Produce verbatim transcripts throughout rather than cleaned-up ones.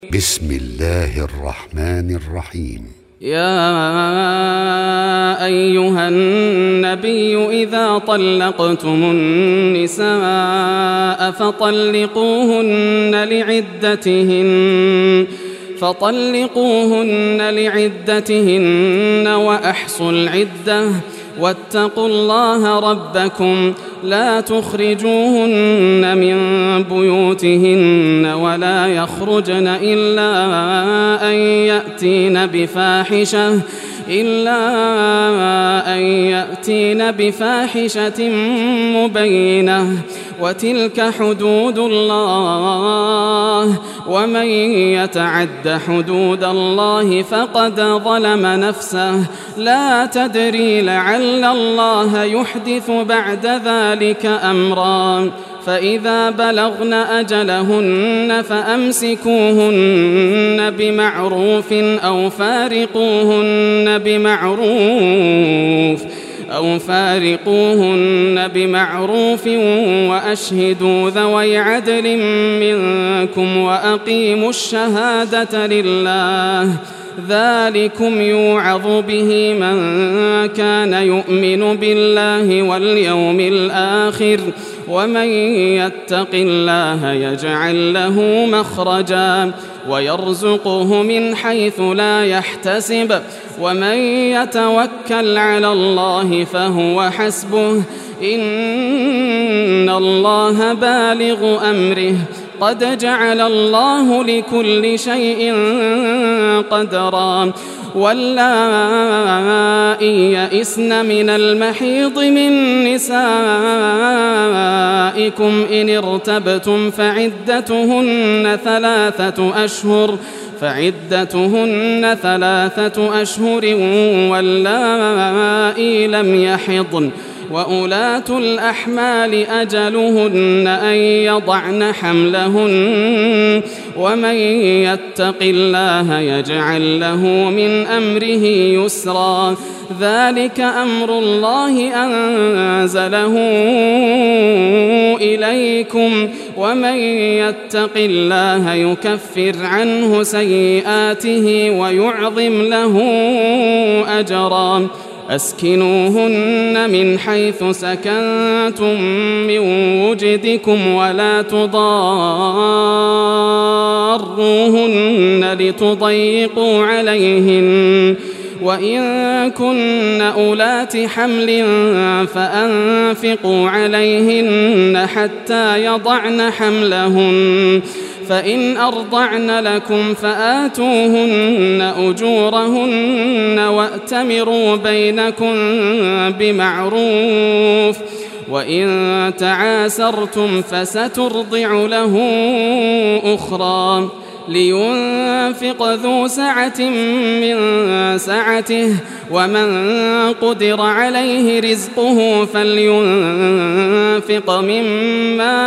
بسم الله الرحمن الرحيم. يا أيها النبي إذا طلقتم النساء فطلقوهن لعدتهن فطلقوهن لعدتهن وأحصوا العدة واتقوا الله ربكم لا تخرجوهن من بيوتهن ولا يخرجن إلا أن يأتين بفاحشة إلا أن يأتين بفاحشة مبينة وتلك حدود الله ومن يتعد حدود الله فقد ظلم نفسه لا تدري لعل الله يحدث بعد ذلك أمرا فإذا بلغن أجلهن فأمسكوهن بمعروف أو فارقوهن بمعروف أو فارقوهن بمعروف وأشهدوا ذوي عدل منكم وأقيموا الشهادة لله ذلكم يوعظ به من كان يؤمن بالله واليوم الآخر ومن يتق الله يجعل له مخرجا ويرزقه من حيث لا يحتسب ومن يتوكل على الله فهو حسبه إن الله بالغ أمره قد جعل الله لكل شيء قدرا واللائي يئسن من المحيض من نسائكم إن ارتبتم فعدتهن ثلاثة أشهر فعدتهن ثلاثة أشهر واللائي لم يحضن وأولاة الأحمال أجلهن أن يضعن حملهن ومن يتق الله يجعل له من أمره يسرا ذلك أمر الله أنزله إليكم ومن يتق الله يكفر عنه سيئاته ويعظم له أجرا أسكنوهن من حيث سكنتم من وجدكم ولا تضاروهن لتضيقوا عليهن وإن كن أولات حمل فأنفقوا عليهن حتى يضعن حملهن فإن أرضعن لكم فآتوهن أجورهن وأتمروا بينكم بمعروف وإن تعاسرتم فسترضع له أخرى لينفق ذو سعة من سعته ومن قدر عليه رزقه فلينفق مما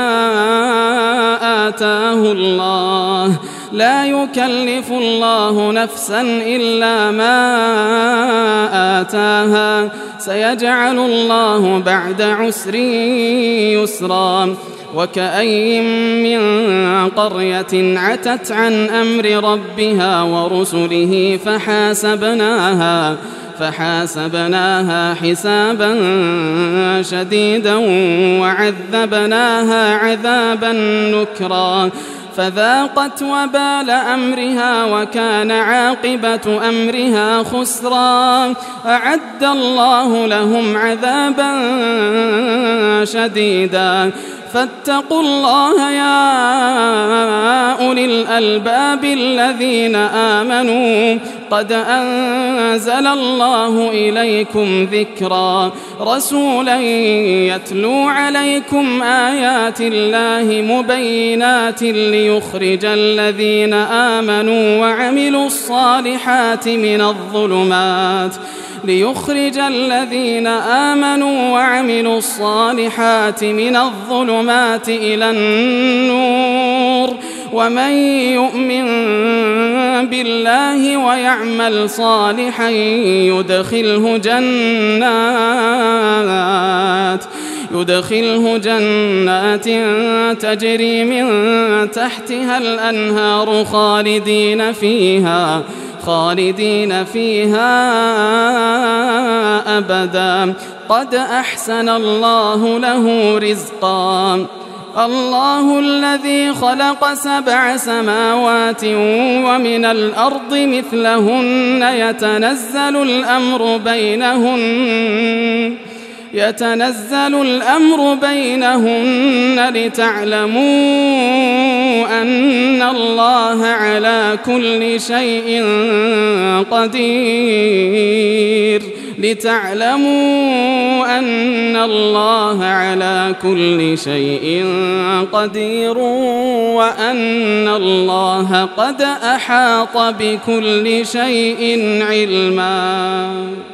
آتاه الله لا يكلف الله نفسا إلا ما آتاها سيجعل الله بعد عسر يسرا وكأي من قرية عتت عن أمر ربها ورسله فحاسبناها فحاسبناها حسابا شديدا وعذبناها عذابا نكرا فذاقت وبال أمرها وكان عاقبة أمرها خسرا أعد الله لهم عذابا شديدا فاتقوا الله يا أولي الألباب الذين آمنوا قد أنزل الله إليكم ذكرا رسولا يتلو عليكم آيات الله مبينات ليخرج الذين آمنوا وعملوا الصالحات من الظلمات ليخرج الذين آمنوا وعملوا الصالحات من الظلمات إلى النور ومن يؤمن بالله ويعمل صالحا يدخله جنات يدخله جنات تجري من تحتها الأنهار خالدين فيها خالدين فيها أبدا قد أحسن الله له رزقا. الله الذي خلق سبع سماوات ومن الأرض مثلهن يتنزل الأمر بينهن يتنزل الأمر بينهن لتعلموا أن الله على كل شيء قدير لتعلموا أن الله على كل شيء قدير وأن الله قد أحاط بكل شيء علما.